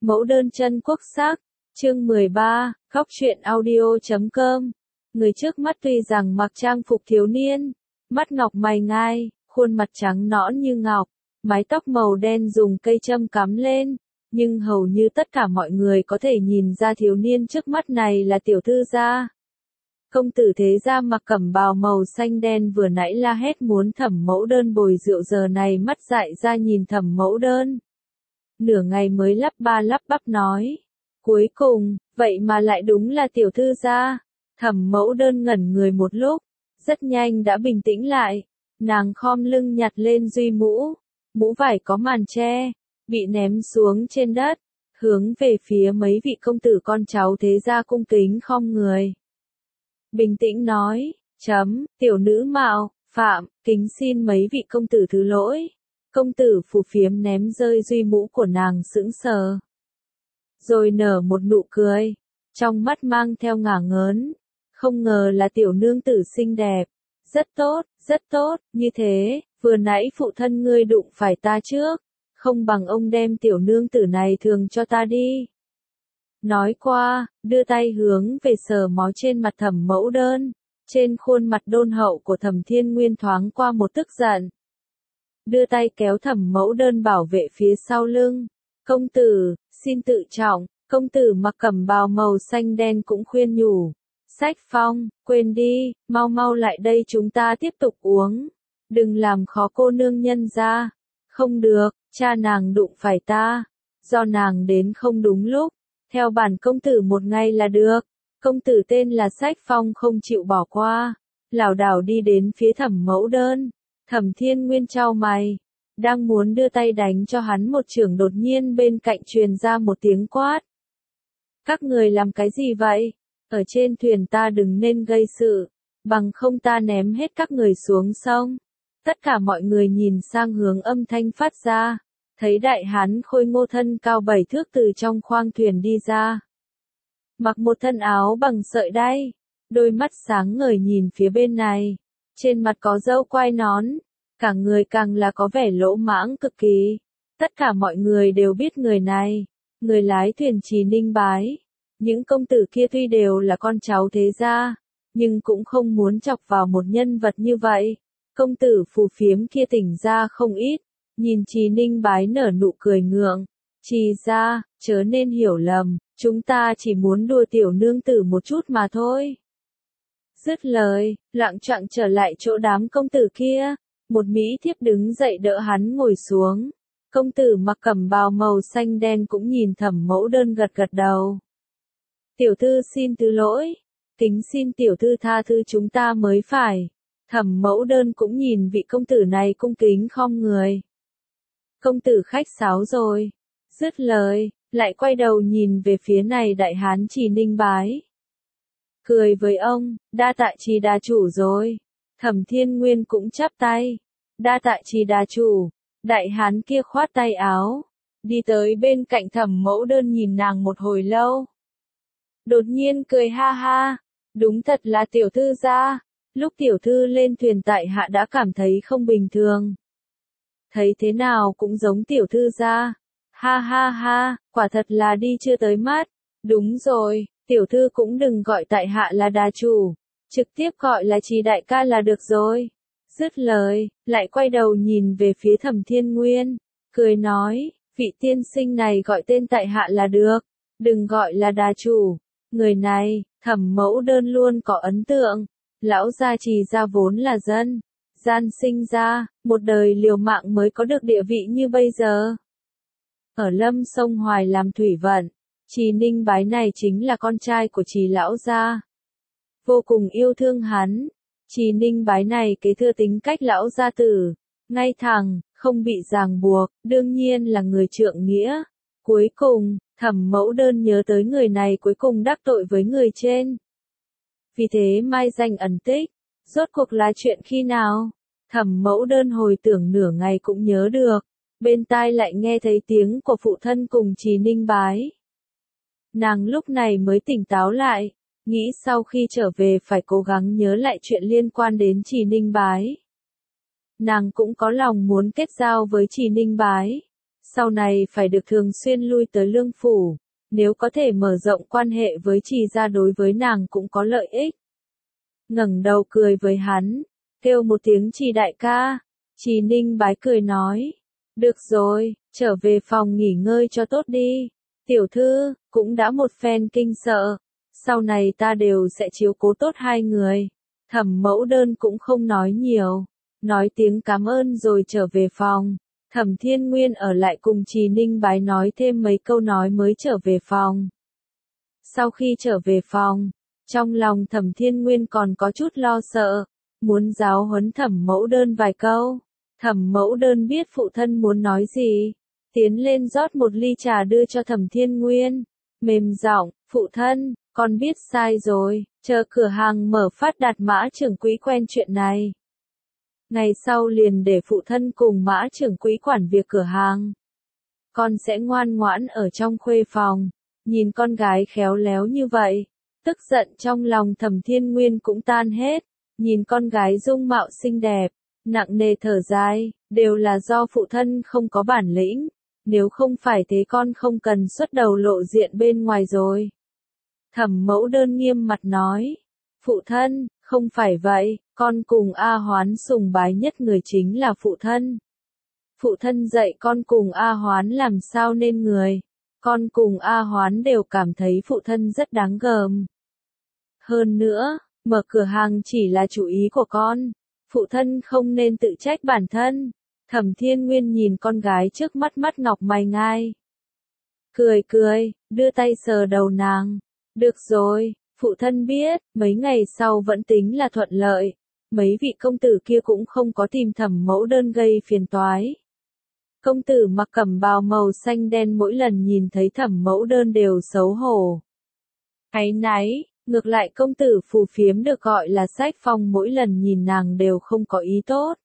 Mẫu đơn chân quốc sắc, chương 13, khóc truyện audio.com. Người trước mắt tuy rằng mặc trang phục thiếu niên, mắt ngọc mày ngai, khuôn mặt trắng nõn như ngọc, mái tóc màu đen dùng cây châm cắm lên, nhưng hầu như tất cả mọi người có thể nhìn ra thiếu niên trước mắt này là tiểu thư gia. Công tử thế gia mặc cẩm bào màu xanh đen vừa nãy la hét muốn Thẩm Mẫu Đơn bồi rượu, giờ này mắt dại ra nhìn Thẩm Mẫu Đơn. Nửa ngày mới lắp ba lắp bắp nói. Cuối cùng, vậy mà lại đúng là tiểu thư gia. Thẩm Mẫu Đơn ngẩn người một lúc, rất nhanh đã bình tĩnh lại. Nàng khom lưng nhặt lên duy mũ, mũ vải có màn che, bị ném xuống trên đất, hướng về phía mấy vị công tử con cháu thế gia cung kính khom người. Bình tĩnh nói, tiểu nữ mạo, phạm, kính xin mấy vị công tử thứ lỗi. Công tử phù phiếm ném rơi duy mũ của nàng sững sờ. Rồi nở một nụ cười, trong mắt mang theo ngả ngớn. Không ngờ là tiểu nương tử xinh đẹp. Rất tốt, như thế, vừa nãy phụ thân ngươi đụng phải ta trước. Không bằng ông đem tiểu nương tử này thường cho ta đi. Nói qua, đưa tay hướng về sờ mó trên mặt Thẩm Mẫu Đơn. Trên khuôn mặt đôn hậu của Thẩm Thiên Nguyên thoáng qua một tức giận. Đưa tay kéo Thẩm Mẫu Đơn bảo vệ phía sau lưng. Công tử, xin tự trọng. Công tử mặc cẩm bào màu xanh đen cũng khuyên nhủ. Sách Phong, quên đi, mau lại đây chúng ta tiếp tục uống. Đừng làm khó cô nương nhân gia. Không được, cha nàng đụng phải ta. Do nàng đến không đúng lúc. Theo bản công tử một ngày là được. Công tử tên là Sách Phong không chịu bỏ qua. Lảo đảo đi đến phía Thẩm Mẫu Đơn. Thẩm Thiên Nguyên chau mày. Đang muốn đưa tay đánh cho hắn một chưởng, đột nhiên bên cạnh truyền ra một tiếng quát. Các người làm cái gì vậy? Ở trên thuyền ta đừng nên gây sự. Bằng không ta ném hết các người xuống sông. Tất cả mọi người nhìn sang hướng âm thanh phát ra. Thấy đại hán khôi ngô thân cao 7 thước từ trong khoang thuyền đi ra. Mặc một thân áo bằng sợi đay, đôi mắt sáng ngời nhìn phía bên này. Trên mặt có râu quai nón, cả người càng là có vẻ lỗ mãng cực kỳ. Tất cả mọi người đều biết người này, người lái thuyền Trì Ninh Bái. Những công tử kia tuy đều là con cháu thế gia, nhưng cũng không muốn chọc vào một nhân vật như vậy. Công tử phù phiếm kia tỉnh ra không ít. Nhìn Trì Ninh Bái nở nụ cười ngượng. Trì gia, chớ nên hiểu lầm, chúng ta chỉ muốn đùa tiểu nương tử một chút mà thôi. Dứt lời, loạng choạng trở lại chỗ đám công tử kia. Một mỹ thiếp đứng dậy đỡ hắn ngồi xuống. Công tử mặc cẩm bào màu xanh đen cũng nhìn Thẩm Mẫu Đơn gật đầu. Tiểu thư xin thứ lỗi. Kính xin tiểu thư tha thứ chúng ta mới phải. Thẩm Mẫu Đơn cũng nhìn vị công tử này cung kính khom người. Công tử khách sáo rồi. Dứt lời, lại quay đầu nhìn về phía này đại hán Trì Ninh Bái. Cười với ông, đa tạ Trì đà chủ rồi. Thẩm Thiên Nguyên cũng chắp tay. Đa tạ Trì đà chủ. Đại hán kia khoát tay áo. Đi tới bên cạnh Thẩm Mẫu Đơn nhìn nàng một hồi lâu. Đột nhiên cười ha ha. Đúng thật là tiểu thư gia. Lúc tiểu thư lên thuyền tại hạ đã cảm thấy không bình thường. Thấy thế nào cũng giống tiểu thư gia. Ha ha ha, quả thật là đi chưa tới mắt. Đúng rồi, tiểu thư cũng đừng gọi tại hạ là đà chủ. Trực tiếp gọi là Trì đại ca là được rồi. Dứt lời, lại quay đầu nhìn về phía Thẩm Thiên Nguyên. Cười nói, vị tiên sinh này gọi tên tại hạ là được. Đừng gọi là đà chủ. Người này, Thẩm Mẫu Đơn luôn có ấn tượng. Lão gia Trì gia vốn là dân gian sinh ra, một đời liều mạng mới có được địa vị như bây giờ. Ở Lâm Sông Hoài làm thủy vận, Trì Ninh Bái này chính là con trai của Trì lão gia. Vô cùng yêu thương hắn, Trì Ninh Bái này kế thừa tính cách lão gia tử, ngay thẳng, không bị ràng buộc, đương nhiên là người trượng nghĩa. Cuối cùng, Thẩm Mẫu Đơn nhớ tới người này cuối cùng đắc tội với người trên. Vì thế mai danh ẩn tích. Rốt cuộc là chuyện khi nào? Thẩm Mẫu Đơn hồi tưởng nửa ngày cũng nhớ được. Bên tai lại nghe thấy tiếng của phụ thân cùng Trì Ninh Bái. Nàng lúc này mới tỉnh táo lại. Nghĩ sau khi trở về phải cố gắng nhớ lại chuyện liên quan đến Trì Ninh Bái. Nàng cũng có lòng muốn kết giao với Trì Ninh Bái. sau này phải được thường xuyên lui tới Lương Phủ, nếu có thể mở rộng quan hệ với Trì gia đối với nàng cũng có lợi ích. Ngẩng đầu cười với hắn, kêu một tiếng Trì đại ca. Trì Ninh Bái cười nói, được rồi, trở về phòng nghỉ ngơi cho tốt đi. Tiểu thư, cũng đã một phen kinh sợ, sau này ta đều sẽ chiếu cố tốt hai người. Thẩm Mẫu Đơn cũng không nói nhiều, nói tiếng cảm ơn rồi trở về phòng. Thẩm Thiên Nguyên ở lại cùng Trì Ninh Bái nói thêm mấy câu nói mới trở về phòng. Sau khi trở về phòng, trong lòng Thẩm Thiên Nguyên còn có chút lo sợ, muốn giáo huấn Thẩm Mẫu Đơn vài câu. Thẩm Mẫu Đơn biết phụ thân muốn nói gì, tiến lên rót một ly trà đưa cho Thẩm Thiên Nguyên, mềm giọng, phụ thân, con biết sai rồi, chờ cửa hàng mở phát đạt Mã trưởng quỹ quen chuyện này. Ngày sau liền để phụ thân cùng Mã trưởng quỹ quản việc cửa hàng. Con sẽ ngoan ngoãn ở trong khuê phòng, nhìn con gái khéo léo như vậy, tức giận trong lòng Thẩm Thiên Nguyên cũng tan hết, nhìn con gái dung mạo xinh đẹp, nặng nề thở dài, đều là do phụ thân không có bản lĩnh, nếu không phải thế con không cần xuất đầu lộ diện bên ngoài rồi. Thẩm Mẫu Đơn nghiêm mặt nói, phụ thân, không phải vậy, con cùng A Hoán sùng bái nhất người chính là phụ thân. Phụ thân dạy con cùng A Hoán làm sao nên người, con cùng A Hoán đều cảm thấy phụ thân rất đáng gờm. Hơn nữa, mở cửa hàng chỉ là chủ ý của con, phụ thân không nên tự trách bản thân. Thẩm Thiên Nguyên nhìn con gái trước mắt mắt ngọc mày ngai. Cười cười, đưa tay sờ đầu nàng. Được rồi, phụ thân biết, mấy ngày sau vẫn tính là thuận lợi. Mấy vị công tử kia cũng không có tìm Thẩm Mẫu Đơn gây phiền toái. Công tử mặc cẩm bào màu xanh đen mỗi lần nhìn thấy Thẩm Mẫu Đơn đều xấu hổ. Áy náy, ngược lại công tử Phù Phiếm được gọi là Sách Phong mỗi lần nhìn nàng đều không có ý tốt.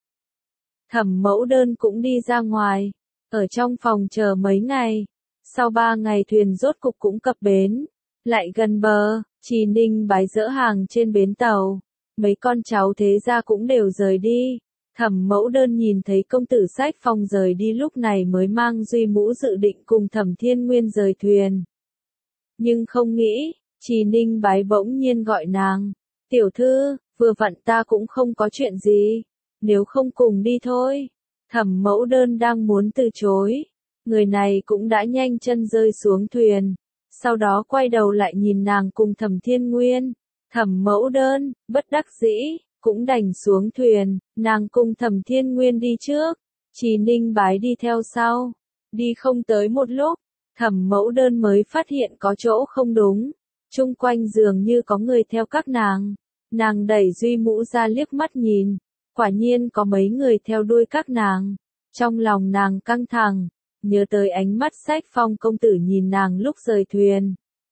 Thẩm Mẫu Đơn cũng đi ra ngoài, ở trong phòng chờ mấy ngày. Sau 3 ngày thuyền rốt cục cũng cập bến, lại gần bờ, Trì Ninh Bái dỡ hàng trên bến tàu. Mấy con cháu thế gia cũng đều rời đi. Thẩm Mẫu Đơn nhìn thấy công tử Sách Phong rời đi lúc này mới mang Duy Mũ dự định cùng Thẩm Thiên Nguyên rời thuyền. Nhưng không nghĩ, Trì Ninh Bái bỗng nhiên gọi nàng, tiểu thư, vừa vặn ta cũng không có chuyện gì, nếu không cùng đi thôi. Thẩm Mẫu Đơn đang muốn từ chối, người này cũng đã nhanh chân rơi xuống thuyền, sau đó quay đầu lại nhìn nàng cùng Thẩm Thiên Nguyên. Thẩm Mẫu Đơn, bất đắc dĩ, cũng đành xuống thuyền, nàng cùng Thẩm Thiên Nguyên đi trước, Trì Ninh Bái đi theo sau. Đi không tới một lúc, Thẩm Mẫu Đơn mới phát hiện có chỗ không đúng, chung quanh dường như có người theo các nàng. Nàng đẩy Duy Mũ ra liếc mắt nhìn, quả nhiên có mấy người theo đuôi các nàng. Trong lòng nàng căng thẳng, nhớ tới ánh mắt Sách Phong công tử nhìn nàng lúc rời thuyền.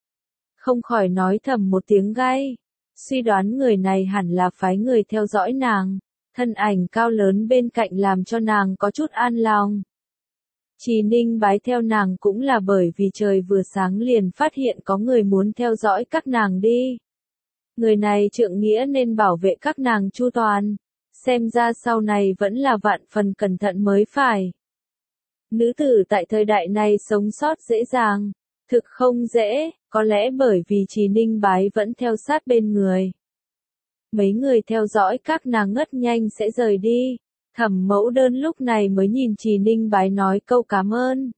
Không khỏi nói thầm một tiếng gay, suy đoán người này hẳn là phái người theo dõi nàng, thân ảnh cao lớn bên cạnh làm cho nàng có chút an lòng. Trì Ninh Bái theo nàng cũng là bởi vì trời vừa sáng liền phát hiện có người muốn theo dõi các nàng đi. Người này trượng nghĩa nên bảo vệ các nàng chu toàn, xem ra sau này vẫn là vạn phần cẩn thận mới phải. Nữ tử tại thời đại này sống sót dễ dàng, thực không dễ, có lẽ bởi vì Trì Ninh Bái vẫn theo sát bên người. Mấy người theo dõi các nàng ngất nhanh sẽ rời đi. Thẩm Mẫu Đơn lúc này mới nhìn Trì Ninh Bái nói câu cảm ơn.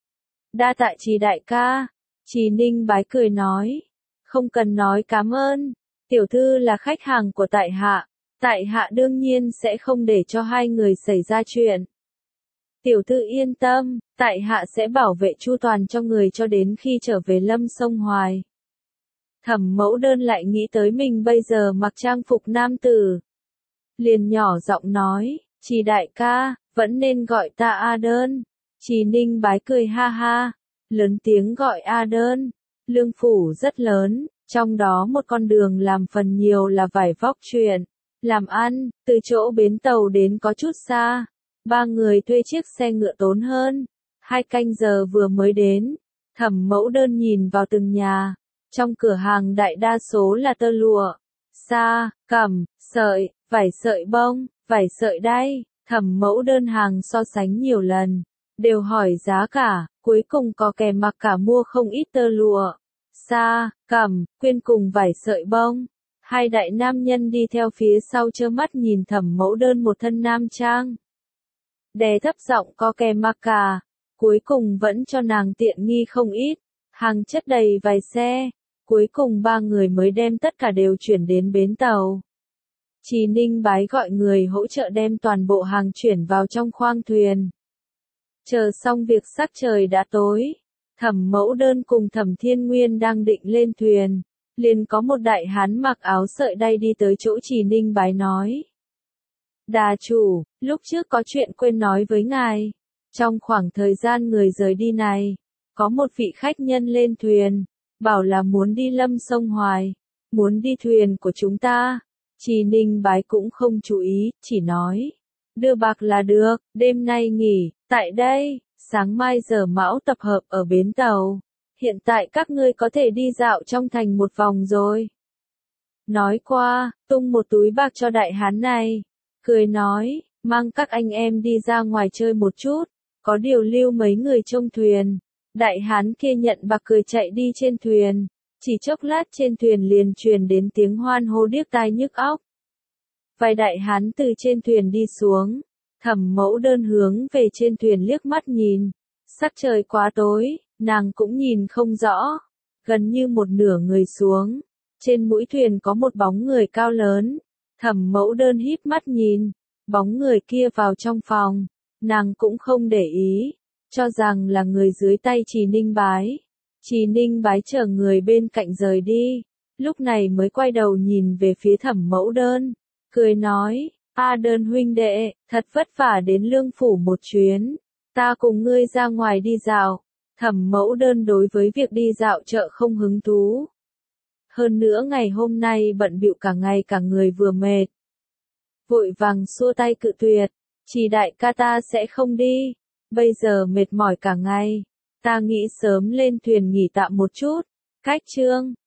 Đa tạ Trì đại ca. Trì Ninh Bái cười nói, không cần nói cảm ơn, tiểu thư là khách hàng của tại hạ đương nhiên sẽ không để cho hai người xảy ra chuyện. Tiểu thư yên tâm, tại hạ sẽ bảo vệ chu toàn cho người cho đến khi trở về Lâm Sông Hoài. Thẩm Mẫu Đơn lại nghĩ tới mình bây giờ mặc trang phục nam tử, liền nhỏ giọng nói, Trì đại ca, vẫn nên gọi ta A Đơn. Trì Ninh Bái cười ha ha, lớn tiếng gọi A Đơn. Lương phủ rất lớn, trong đó một con đường làm phần nhiều là vải vóc chuyện, làm ăn, từ chỗ bến tàu đến có chút xa. 3 người thuê chiếc xe ngựa tốn hơn 2 canh giờ vừa mới đến. Thẩm Mẫu Đơn nhìn vào từng nhà, trong cửa hàng đại đa số là tơ lụa, sa, cẩm, sợi, vải sợi bông, vải sợi đay. Thẩm Mẫu Đơn hàng so sánh nhiều lần, đều hỏi giá cả, cuối cùng có kẻ mặc cả mua không ít tơ lụa, sa, cẩm, quyên cùng vải sợi bông. Hai đại nam nhân đi theo phía sau trơ mắt nhìn Thẩm Mẫu Đơn một thân nam trang. Đè thấp giọng có kẻ mặc cả, cuối cùng vẫn cho nàng tiện nghi không ít, hàng chất đầy vài xe. Cuối cùng ba người mới đem tất cả đều chuyển đến bến tàu. Trì Ninh Bái gọi người hỗ trợ đem toàn bộ hàng chuyển vào trong khoang thuyền. Chờ xong việc sắc trời đã tối, Thẩm Mẫu Đơn cùng Thẩm Thiên Nguyên đang định lên thuyền, liền có một đại hán mặc áo sợi đay đi tới chỗ Trì Ninh Bái nói. Đà chủ, lúc trước có chuyện quên nói với ngài. Trong khoảng thời gian người rời đi này, có một vị khách nhân lên thuyền, bảo là muốn đi Lâm Sông Hoài, muốn đi thuyền của chúng ta. Trì Ninh Bái cũng không chú ý, chỉ nói. Đưa bạc là được, đêm nay nghỉ, tại đây, sáng mai giờ mão tập hợp ở bến tàu. Hiện tại các ngươi có thể đi dạo trong thành một vòng rồi. Nói qua, tung một túi bạc cho đại hán này. Cười nói, mang các anh em đi ra ngoài chơi một chút, có điều lưu mấy người trông thuyền. Đại hán kia nhận bạc cười chạy đi trên thuyền, chỉ chốc lát trên thuyền liền truyền đến tiếng hoan hô điếc tai nhức óc. Vài đại hán từ trên thuyền đi xuống, Thẩm Mẫu Đơn hướng về trên thuyền liếc mắt nhìn, sắc trời quá tối, nàng cũng nhìn không rõ, gần như một nửa người xuống, trên mũi thuyền có một bóng người cao lớn, Thẩm Mẫu Đơn híp mắt nhìn, bóng người kia vào trong phòng, nàng cũng không để ý, cho rằng là người dưới tay Trì Ninh Bái. Trì Ninh Bái chờ người bên cạnh rời đi, lúc này mới quay đầu nhìn về phía Thẩm Mẫu Đơn, cười nói, A Đơn huynh đệ, thật vất vả đến Lương Phủ một chuyến, ta cùng ngươi ra ngoài đi dạo. Thẩm Mẫu Đơn đối với việc đi dạo chợ không hứng thú. Hơn nữa ngày hôm nay bận bịu cả ngày cả người vừa mệt. Vội vàng xua tay cự tuyệt, Trì đại ca ta sẽ không đi, bây giờ mệt mỏi cả ngày, ta nghĩ sớm lên thuyền nghỉ tạm một chút. Cách chương